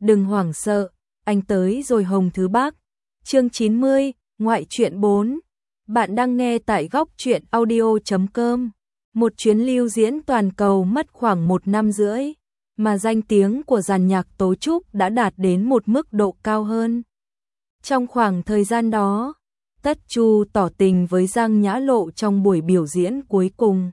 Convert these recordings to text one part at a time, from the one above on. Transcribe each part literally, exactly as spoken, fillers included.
đừng hoảng sợ, anh tới rồi Hồng Thứ Bác. Chương chín mươi, ngoại truyện bốn. Bạn đang nghe tại góc truyện audio chấm com. Một chuyến lưu diễn toàn cầu mất khoảng một năm rưỡi, mà danh tiếng của dàn nhạc Tố Trúc đã đạt đến một mức độ cao hơn. Trong khoảng thời gian đó, Tất Chu tỏ tình với Giang Nhã Lộ trong buổi biểu diễn cuối cùng.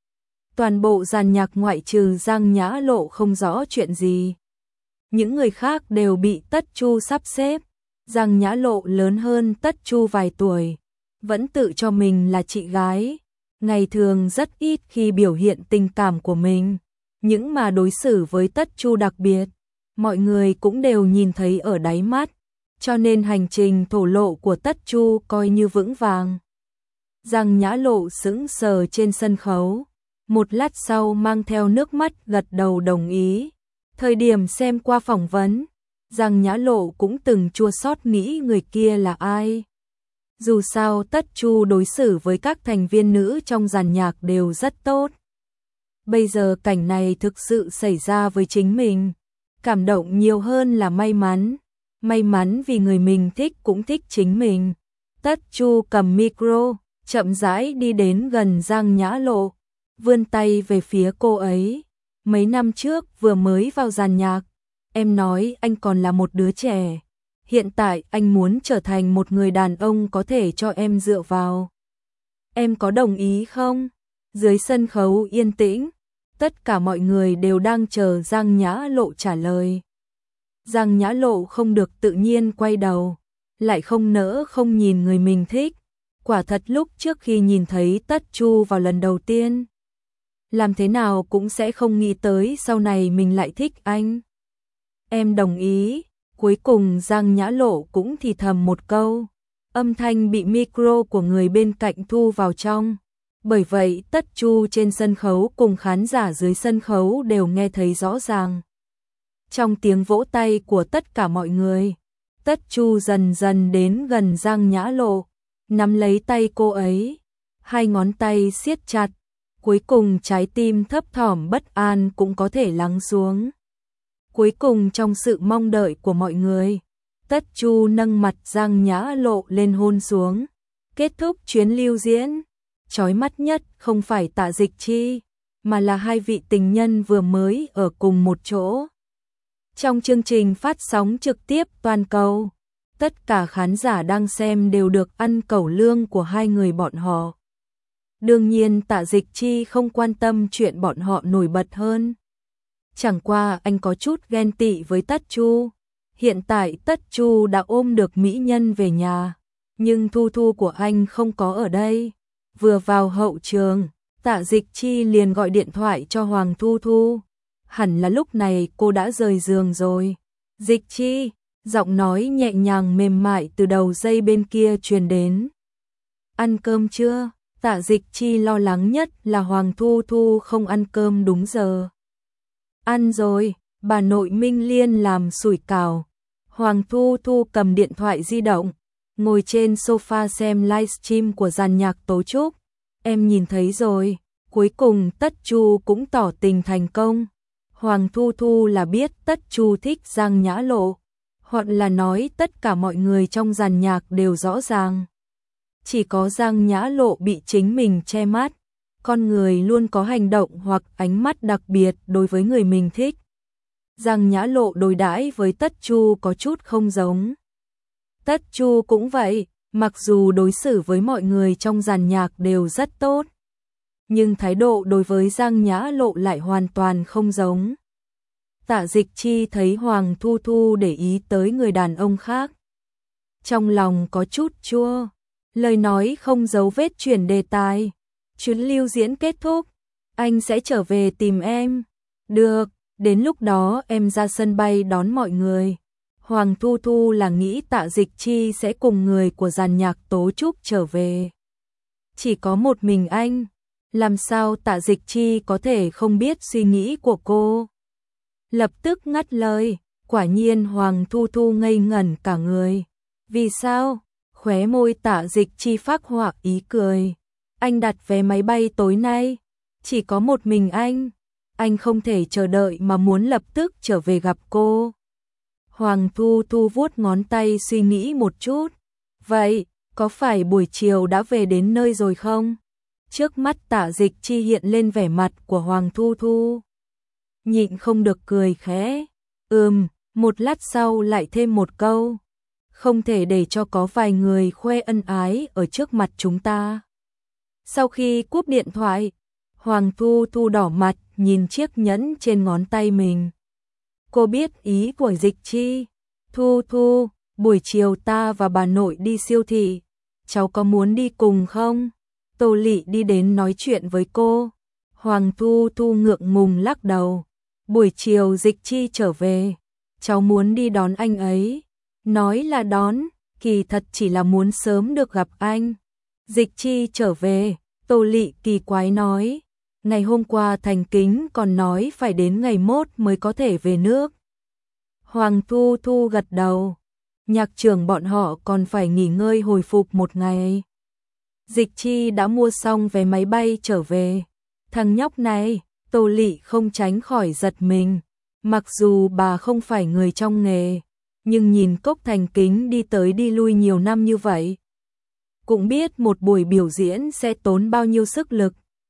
Toàn bộ dàn nhạc ngoại trừ Giang Nhã Lộ không rõ chuyện gì. Những người khác đều bị Tất Chu sắp xếp. Giang Nhã Lộ lớn hơn Tất Chu vài tuổi, vẫn tự cho mình là chị gái. Ngày thường rất ít khi biểu hiện tình cảm của mình, những mà đối xử với Tất Chu đặc biệt, mọi người cũng đều nhìn thấy ở đáy mắt, cho nên hành trình thổ lộ của Tất Chu coi như vững vàng. Giang Nhã Lộ sững sờ trên sân khấu, một lát sau mang theo nước mắt gật đầu đồng ý. Thời điểm xem qua phỏng vấn, Giang Nhã Lộ cũng từng chua xót nghĩ người kia là ai. Dù sao Tất Chu đối xử với các thành viên nữ trong dàn nhạc đều rất tốt. Bây giờ cảnh này thực sự xảy ra với chính mình, cảm động nhiều hơn là may mắn. May mắn vì người mình thích cũng thích chính mình. Tất Chu cầm micro, chậm rãi đi đến gần Giang Nhã Lộ, vươn tay về phía cô ấy. Mấy năm trước vừa mới vào dàn nhạc, em nói anh còn là một đứa trẻ. Hiện tại anh muốn trở thành một người đàn ông có thể cho em dựa vào. Em có đồng ý không? Dưới sân khấu yên tĩnh, tất cả mọi người đều đang chờ Giang Nhã Lộ trả lời. Giang Nhã Lộ không được tự nhiên quay đầu, lại không nỡ không nhìn người mình thích. Quả thật lúc trước khi nhìn thấy Tất Chu vào lần đầu tiên, làm thế nào cũng sẽ không nghĩ tới sau này mình lại thích anh. Em đồng ý. Cuối cùng Giang Nhã Lộ cũng thì thầm một câu, âm thanh bị micro của người bên cạnh thu vào trong. Bởi vậy Tất Chu trên sân khấu cùng khán giả dưới sân khấu đều nghe thấy rõ ràng. Trong tiếng vỗ tay của tất cả mọi người, Tất Chu dần dần đến gần Giang Nhã Lộ, nắm lấy tay cô ấy, hai ngón tay siết chặt, cuối cùng trái tim thấp thỏm bất an cũng có thể lắng xuống. Cuối cùng trong sự mong đợi của mọi người, Tất Chu nâng mặt Giang Nhã Lộ lên hôn xuống. Kết thúc chuyến lưu diễn, chói mắt nhất không phải Tạ Dịch Chi, mà là hai vị tình nhân vừa mới ở cùng một chỗ. Trong chương trình phát sóng trực tiếp toàn cầu, tất cả khán giả đang xem đều được ăn cẩu lương của hai người bọn họ. Đương nhiên Tạ Dịch Chi không quan tâm chuyện bọn họ nổi bật hơn. Chẳng qua anh có chút ghen tị với Tất Chu. Hiện tại Tất Chu đã ôm được mỹ nhân về nhà, nhưng Thu Thu của anh không có ở đây. Vừa vào hậu trường, Tạ Dịch Chi liền gọi điện thoại cho Hoàng Thu Thu. Hẳn là lúc này cô đã rời giường rồi. Dịch Chi, giọng nói nhẹ nhàng mềm mại từ đầu dây bên kia truyền đến. Ăn cơm chưa? Tạ Dịch Chi lo lắng nhất là Hoàng Thu Thu không ăn cơm đúng giờ. Ăn rồi, bà nội Minh Liên làm sủi cảo. Hoàng Thu Thu cầm điện thoại di động, ngồi trên sofa xem livestream của dàn nhạc Tố Trúc. Em nhìn thấy rồi, cuối cùng Tất Chu cũng tỏ tình thành công. Hoàng Thu Thu là biết Tất Chu thích Giang Nhã Lộ, hoặc là nói tất cả mọi người trong dàn nhạc đều rõ ràng. Chỉ có Giang Nhã Lộ bị chính mình che mắt. Con người luôn có hành động hoặc ánh mắt đặc biệt đối với người mình thích. Giang Nhã Lộ đối đãi với Tất Chu có chút không giống. Tất Chu cũng vậy, mặc dù đối xử với mọi người trong dàn nhạc đều rất tốt, nhưng thái độ đối với Giang Nhã Lộ lại hoàn toàn không giống. Tạ Dịch Chi thấy Hoàng Thu Thu để ý tới người đàn ông khác, trong lòng có chút chua, lời nói không giấu vết chuyển đề tài. Chuyến lưu diễn kết thúc, anh sẽ trở về tìm em. Được, đến lúc đó em ra sân bay đón mọi người. Hoàng Thu Thu là nghĩ Tạ Dịch Chi sẽ cùng người của dàn nhạc Tố Trúc trở về. Chỉ có một mình anh, làm sao Tạ Dịch Chi có thể không biết suy nghĩ của cô. Lập tức ngắt lời, quả nhiên Hoàng Thu Thu ngây ngẩn cả người. Vì sao? Khóe môi Tạ Dịch Chi phác họa ý cười. Anh đặt vé máy bay tối nay, chỉ có một mình anh, anh không thể chờ đợi mà muốn lập tức trở về gặp cô. Hoàng Thu Thu vuốt ngón tay suy nghĩ một chút. Vậy, có phải buổi chiều đã về đến nơi rồi không? Trước mắt Tạ Dịch Chi hiện lên vẻ mặt của Hoàng Thu Thu. Nhịn không được cười khẽ. Ừm, một lát sau lại thêm một câu. Không thể để cho có vài người khoe ân ái ở trước mặt chúng ta. Sau khi cúp điện thoại, Hoàng Thu Thu đỏ mặt nhìn chiếc nhẫn trên ngón tay mình. Cô biết ý của Dịch Chi. Thu Thu, buổi chiều ta và bà nội đi siêu thị. Cháu có muốn đi cùng không? Tô Lị đi đến nói chuyện với cô. Hoàng Thu Thu ngượng ngùng lắc đầu. Buổi chiều Dịch Chi trở về. Cháu muốn đi đón anh ấy. Nói là đón, kỳ thật chỉ là muốn sớm được gặp anh. Dịch Chi trở về, Tô Lị kỳ quái nói. Ngày hôm qua Thành Kính còn nói phải đến ngày mốt mới có thể về nước. Hoàng Thu Thu gật đầu. Nhạc trưởng bọn họ còn phải nghỉ ngơi hồi phục một ngày. Dịch Chi đã mua xong vé máy bay trở về. Thằng nhóc này, Tô Lị không tránh khỏi giật mình. Mặc dù bà không phải người trong nghề, nhưng nhìn Cốc Thành Kính đi tới đi lui nhiều năm như vậy, cũng biết một buổi biểu diễn sẽ tốn bao nhiêu sức lực.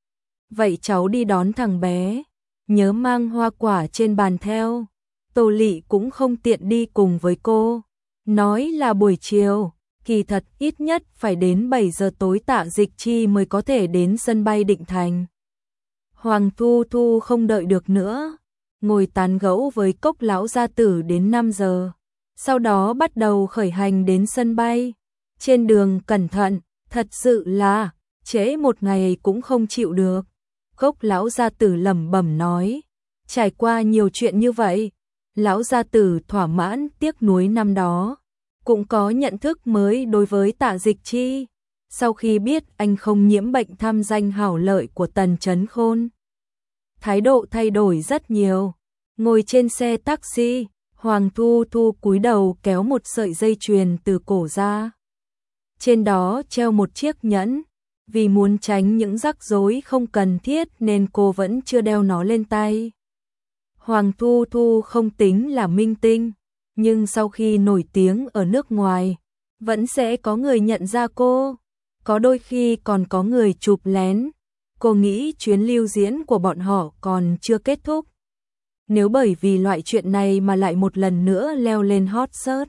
Vậy cháu đi đón thằng bé, nhớ mang hoa quả trên bàn theo. Tô Lị cũng không tiện đi cùng với cô. Nói là buổi chiều, kỳ thật ít nhất phải đến bảy giờ tối Tạ Dịch Chi mới có thể đến sân bay Định Thành. Hoàng Thu Thu không đợi được nữa, ngồi tán gẫu với Cốc lão gia tử đến năm giờ. Sau đó bắt đầu khởi hành đến sân bay. Trên đường cẩn thận, thật sự là trễ một ngày cũng không chịu được. Cốc lão gia tử lẩm bẩm nói. Trải qua nhiều chuyện như vậy, lão gia tử thỏa mãn tiếc nuối năm đó. Cũng có nhận thức mới đối với Tạ Dịch Chi. Sau khi biết anh không nhiễm bệnh tham danh hảo lợi của Tần Chấn Khôn, thái độ thay đổi rất nhiều. Ngồi trên xe taxi, Hoàng Thu Thu cúi đầu kéo một sợi dây chuyền từ cổ ra. Trên đó treo một chiếc nhẫn. Vì muốn tránh những rắc rối không cần thiết nên cô vẫn chưa đeo nó lên tay. Hoàng Thu Thu không tính là minh tinh, nhưng sau khi nổi tiếng ở nước ngoài, vẫn sẽ có người nhận ra cô. Có đôi khi còn có người chụp lén. Cô nghĩ chuyến lưu diễn của bọn họ còn chưa kết thúc. Nếu bởi vì loại chuyện này mà lại một lần nữa leo lên hot search,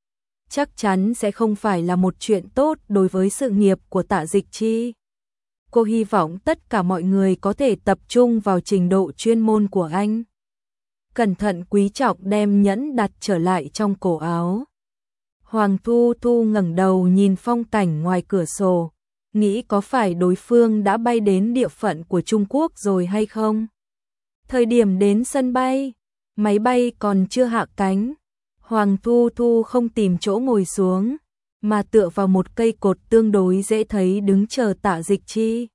chắc chắn sẽ không phải là một chuyện tốt đối với sự nghiệp của Tạ Dịch Chi. Cô hy vọng tất cả mọi người có thể tập trung vào trình độ chuyên môn của anh. Cẩn thận quý trọng đem nhẫn đặt trở lại trong cổ áo. Hoàng Thu Thu ngẩng đầu nhìn phong cảnh ngoài cửa sổ, nghĩ có phải đối phương đã bay đến địa phận của Trung Quốc rồi hay không? Thời điểm đến sân bay, máy bay còn chưa hạ cánh. Hoàng Thu Thu không tìm chỗ ngồi xuống, mà tựa vào một cây cột tương đối dễ thấy đứng chờ Tạ Dịch Chi.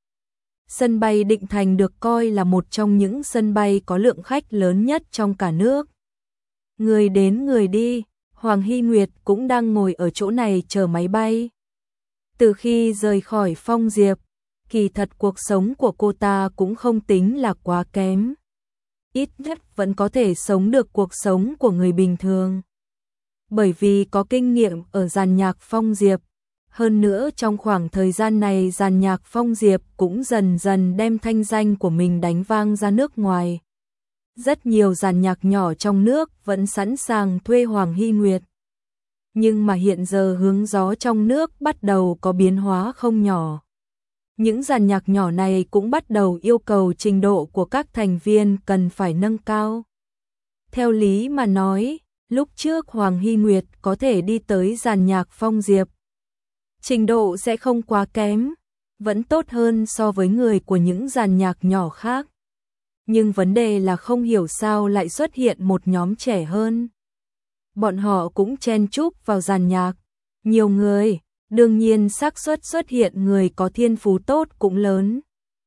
Sân bay Định Thành được coi là một trong những sân bay có lượng khách lớn nhất trong cả nước. Người đến người đi, Hoàng Hy Nguyệt cũng đang ngồi ở chỗ này chờ máy bay. Từ khi rời khỏi Phong Diệp, kỳ thật cuộc sống của cô ta cũng không tính là quá kém. Ít nhất vẫn có thể sống được cuộc sống của người bình thường. Bởi vì có kinh nghiệm ở dàn nhạc Phong Diệp, hơn nữa trong khoảng thời gian này dàn nhạc Phong Diệp cũng dần dần đem thanh danh của mình đánh vang ra nước ngoài. Rất nhiều dàn nhạc nhỏ trong nước vẫn sẵn sàng thuê Hoàng Hy Nguyệt. Nhưng mà hiện giờ hướng gió trong nước bắt đầu có biến hóa không nhỏ. Những dàn nhạc nhỏ này cũng bắt đầu yêu cầu trình độ của các thành viên cần phải nâng cao. Theo lý mà nói, lúc trước Hoàng Hy Nguyệt có thể đi tới dàn nhạc Phong Diệp, trình độ sẽ không quá kém, vẫn tốt hơn so với người của những dàn nhạc nhỏ khác. Nhưng vấn đề là không hiểu sao lại xuất hiện một nhóm trẻ hơn. Bọn họ cũng chen chúc vào dàn nhạc. Nhiều người, đương nhiên xác suất xuất hiện người có thiên phú tốt cũng lớn.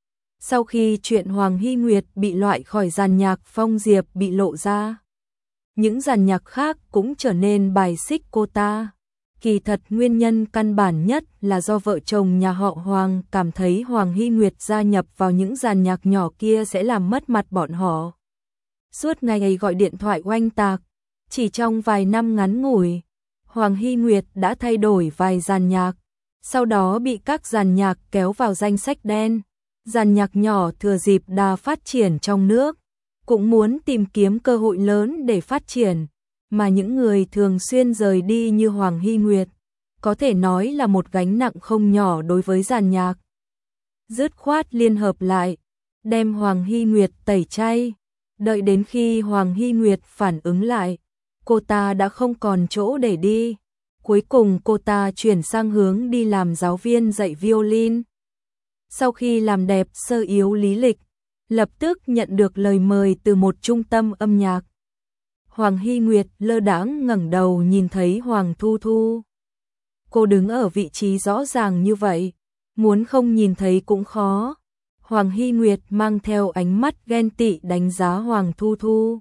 Sau khi chuyện Hoàng Hy Nguyệt bị loại khỏi dàn nhạc Phong Diệp bị lộ ra, những dàn nhạc khác cũng trở nên bài xích cô ta. Kỳ thật nguyên nhân căn bản nhất là do vợ chồng nhà họ Hoàng cảm thấy Hoàng Hy Nguyệt gia nhập vào những dàn nhạc nhỏ kia sẽ làm mất mặt bọn họ. Suốt ngày gọi điện thoại oanh tạc, Chỉ trong vài năm ngắn ngủi, Hoàng Hy Nguyệt đã thay đổi vài dàn nhạc, sau đó bị các dàn nhạc kéo vào danh sách đen. Dàn nhạc nhỏ thừa dịp đà phát triển trong nước, cũng muốn tìm kiếm cơ hội lớn để phát triển, mà những người thường xuyên rời đi như Hoàng Hy Nguyệt, có thể nói là một gánh nặng không nhỏ đối với dàn nhạc. Dứt khoát liên hợp lại, đem Hoàng Hy Nguyệt tẩy chay, đợi đến khi Hoàng Hy Nguyệt phản ứng lại, cô ta đã không còn chỗ để đi. Cuối cùng cô ta chuyển sang hướng đi làm giáo viên dạy violin. Sau khi làm đẹp sơ yếu lý lịch, lập tức nhận được lời mời từ một trung tâm âm nhạc. Hoàng Hy Nguyệt lơ đãng ngẩng đầu nhìn thấy Hoàng Thu Thu. Cô đứng ở vị trí rõ ràng như vậy, muốn không nhìn thấy cũng khó. Hoàng Hy Nguyệt mang theo ánh mắt ghen tị đánh giá Hoàng Thu Thu.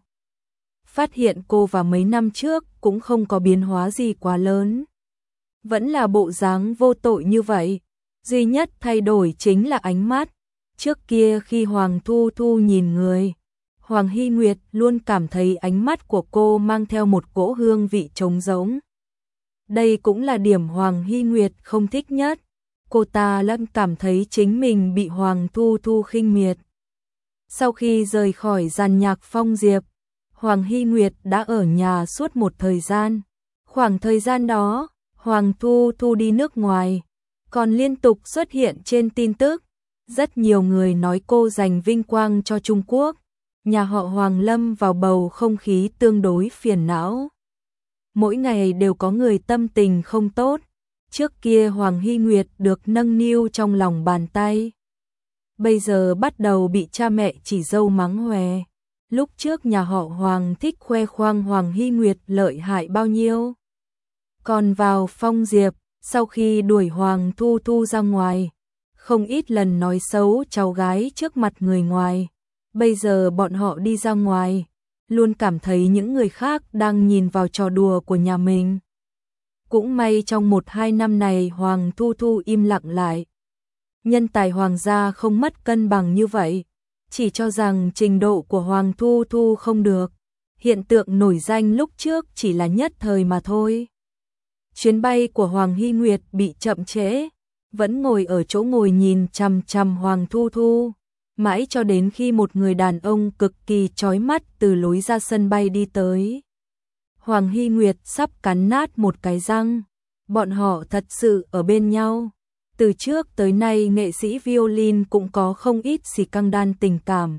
Phát hiện cô và mấy năm trước cũng không có biến hóa gì quá lớn. Vẫn là bộ dáng vô tội như vậy, duy nhất thay đổi chính là ánh mắt. Trước kia khi Hoàng Thu Thu nhìn người, Hoàng Hy Nguyệt luôn cảm thấy ánh mắt của cô mang theo một cỗ hương vị trống rỗng. Đây cũng là điểm Hoàng Hy Nguyệt không thích nhất. Cô ta luôn cảm thấy chính mình bị Hoàng Thu Thu khinh miệt. Sau khi rời khỏi dàn nhạc Phong Diệp, Hoàng Hy Nguyệt đã ở nhà suốt một thời gian. Khoảng thời gian đó, Hoàng Thu Thu đi nước ngoài, còn liên tục xuất hiện trên tin tức. Rất nhiều người nói cô giành vinh quang cho Trung Quốc. Nhà họ Hoàng lâm vào bầu không khí tương đối phiền não. Mỗi ngày đều có người tâm tình không tốt. Trước kia Hoàng Hy Nguyệt được nâng niu trong lòng bàn tay, bây giờ bắt đầu bị cha mẹ chỉ dâu mắng hoè. Lúc trước nhà họ Hoàng thích khoe khoang Hoàng Hy Nguyệt lợi hại bao nhiêu. Còn vào Phong Diệp, sau khi đuổi Hoàng Thu Thu ra ngoài, không ít lần nói xấu cháu gái trước mặt người ngoài. Bây giờ bọn họ đi ra ngoài, luôn cảm thấy những người khác đang nhìn vào trò đùa của nhà mình. Cũng may trong một hai năm này Hoàng Thu Thu im lặng lại. Nhân tài Hoàng gia không mất cân bằng như vậy, chỉ cho rằng trình độ của Hoàng Thu Thu không được. Hiện tượng nổi danh lúc trước chỉ là nhất thời mà thôi. Chuyến bay của Hoàng Hy Nguyệt bị chậm trễ, vẫn ngồi ở chỗ ngồi nhìn chằm chằm Hoàng Thu Thu, mãi cho đến khi một người đàn ông cực kỳ chói mắt từ lối ra sân bay đi tới. Hoàng Hy Nguyệt sắp cắn nát một cái răng. Bọn họ thật sự ở bên nhau. Từ trước tới nay nghệ sĩ violin cũng có không ít xì căng đan tình cảm.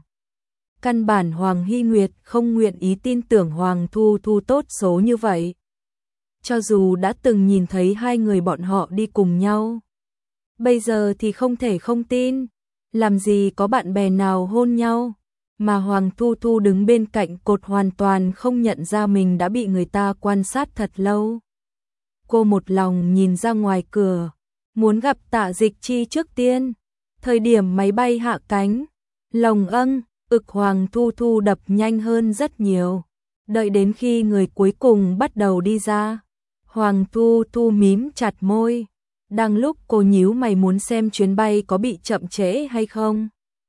Căn bản Hoàng Hy Nguyệt không nguyện ý tin tưởng Hoàng Thu Thu tốt số như vậy. Cho dù đã từng nhìn thấy hai người bọn họ đi cùng nhau, bây giờ thì không thể không tin. Làm gì có bạn bè nào hôn nhau. Mà Hoàng Thu Thu đứng bên cạnh cột hoàn toàn không nhận ra mình đã bị người ta quan sát thật lâu. Cô một lòng nhìn ra ngoài cửa, muốn gặp Tạ Dịch Chi trước tiên. Thời điểm máy bay hạ cánh, lồng âng, ực Hoàng Thu Thu đập nhanh hơn rất nhiều. Đợi đến khi người cuối cùng bắt đầu đi ra, Hoàng Thu Thu mím chặt môi. Đang lúc cô nhíu mày muốn xem chuyến bay có bị chậm trễ hay không,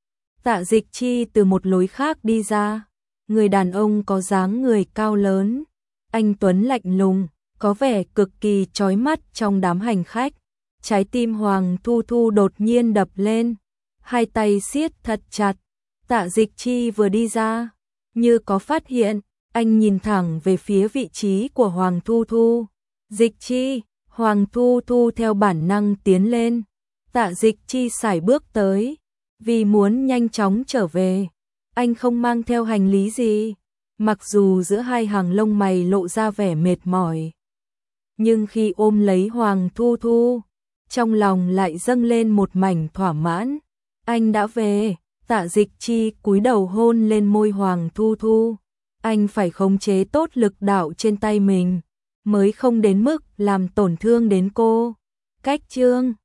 Tạ Dịch Chi từ một lối khác đi ra. Người đàn ông có dáng người cao lớn, anh tuấn lạnh lùng, có vẻ cực kỳ chói mắt trong đám hành khách. Trái tim Hoàng Thu Thu đột nhiên đập lên, hai tay siết thật chặt. Tạ Dịch Chi vừa đi ra, như có phát hiện, anh nhìn thẳng về phía vị trí của Hoàng Thu Thu. Dịch Chi, Hoàng Thu Thu theo bản năng tiến lên. Tạ Dịch Chi sải bước tới, vì muốn nhanh chóng trở về. Anh không mang theo hành lý gì, mặc dù giữa hai hàng lông mày lộ ra vẻ mệt mỏi. Nhưng khi ôm lấy Hoàng Thu Thu, trong lòng lại dâng lên một mảnh thỏa mãn. Anh đã về. Tạ Dịch Chi cúi đầu hôn lên môi Hoàng Thu Thu. Anh phải khống chế tốt lực đạo trên tay mình, mới không đến mức làm tổn thương đến cô. Cách chương